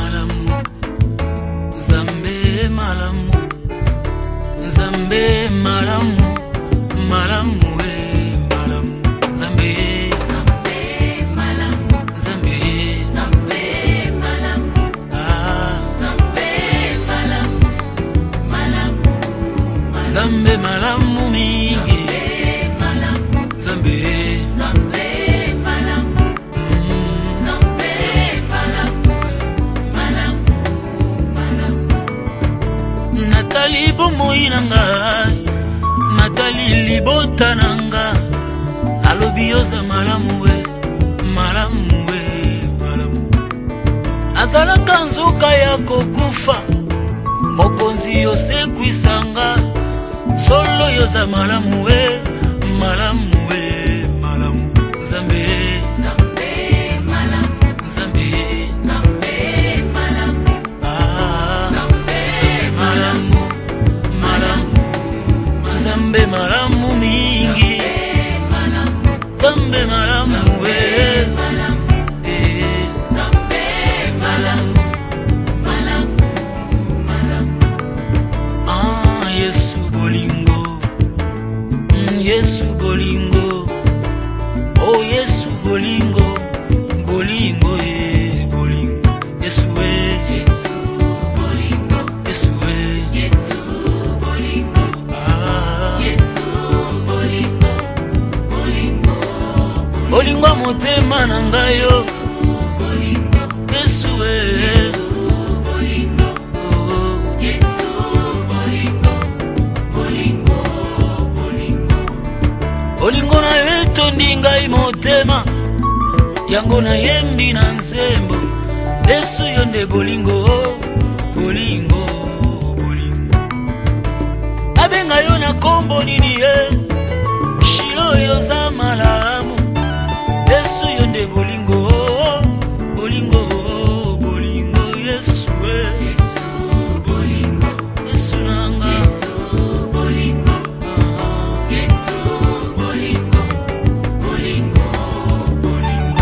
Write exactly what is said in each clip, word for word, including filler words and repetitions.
malamu, Nzambe malamu, Nzambe malamu, malamu we malamu, Nzambe, Nzambe malamu, Nzambe, Nzambe malamu, ah, Nzambe malamu, malamu, Nzambe malamu mingi, malamu, Nzambe, Nzambe malamu, Nzambe malamu, malamu, malamu. Natali bomoi nanga, Natali libota nanga, alobi yoza malamu we, malamu we, malamu. Azalaka nzoka ya kokufa, mokonzi yose kwisanga, solo yoza malamu we, malamu we, malamu. Nzambe, Nzambe malamu, Nzambe, Nzambe malamu, ah, Nzambe malamu, malamu, Nzambe malamu mingi, Nzambe malamu we, eh, Nzambe malamu, malamu, malamu. Ah, Yesu bolingo, Yesu bolingo, oh Yesu bolingo, bolingo eh, bolingo, Yesu we, Yesu bolingo, Yesu we, Yesu bolingo, ah, Yesu bolingo, bolingo, bolingo motema nangayo, bolingo, Yesu we, Yesu bolingo, oh, Yesu bolingo, bolingo, bolingo, bolingo na yeto ndingai motema, yango na yembi na nsembo, Yesu yonde bolingo, bolingo, bolingo. Abenga yo na kombo nini ye, Shilo yoza malamu, Yesu yonde bolingo, bolingo, bolingo, Yesu we, Yesu bolingo, Yesu nanga, Yesu bolingo, ah, Yesu bolingo, bolingo, bolingo.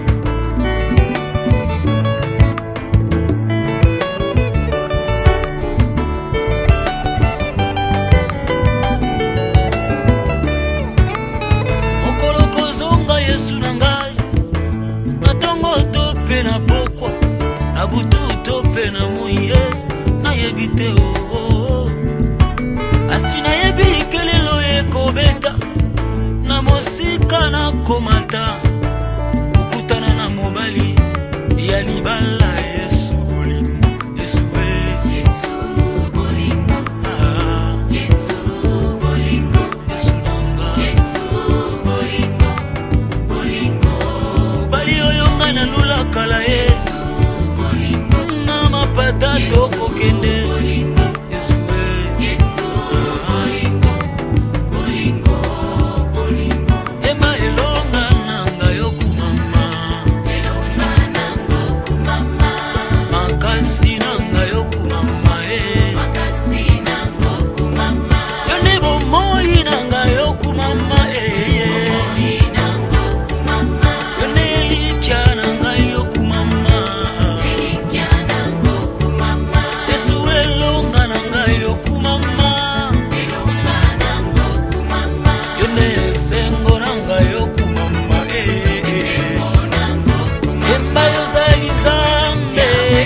Okoloko zonga Yesu nangai, natongo tope na pokwa, na butu tope na moye, na yebite o, oh, asina yebi kelelo ekobeta, na mosika na komata, ukutana na mobali, ya libala Yesu bolingo, Yesu we, Yesu bolingo, ah, Yesu bolingo, Yesu nanga, Yesu bolingo, bolingo, bali oyonga na lula kala ye, bolingo, na mapata toko kende, bolingo, Yesu we, Yesu bolingo, bolingo, bolingo, ema elonga nanga yokumama, elonga nanga yokumama, makasi nanga yokumama, eh, makasi nanga yokumama, yone bomoi nanga yokumama, eh, bomoi nanga yokumama, yone likia nanga yokumama, likia nanga yokumama, Yesu elonga nanga yokumama, elonga nanga yokumama, yone sengo nanga yokumama, eh, sengo nanga yokumama, emba yozali Nzambe,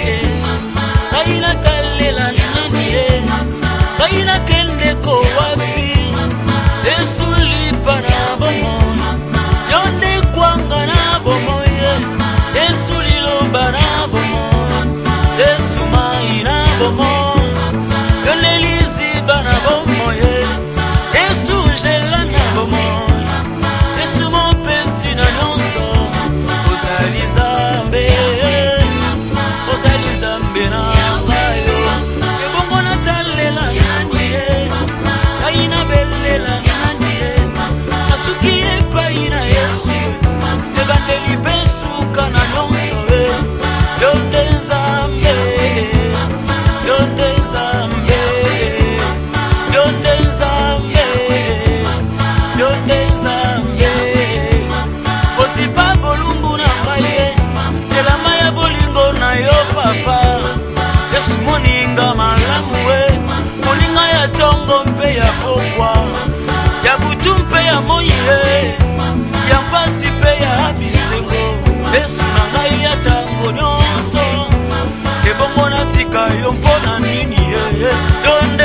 kaina talela nani, eh, kaina kende ko wapi, Yesu lipa na bomo, yonde kwanga na bomo, Yesu liloba na bomo, Yesu mai na bomo, yonde liziba na bomo, Yesu jela na bomo, Yesu mopesi na nyonso, ozali Nzambe, ozali Nzambe na ngayo, ebongo na talela nani, kaina belela nani, asuki epai na Yesu, ebandeli besuka na nyonso, yonde Nzambe, yonde Nzambe, yonde Nzambe, yonde Nzambe, osipa bolumbu na ngaye, elama ya bolingo na yo papa. yo mpona nini ye yo